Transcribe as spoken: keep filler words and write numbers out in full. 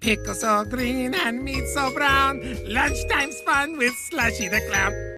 Pickles so green and meat so brown. Lunchtime's fun with Slushy the Clown.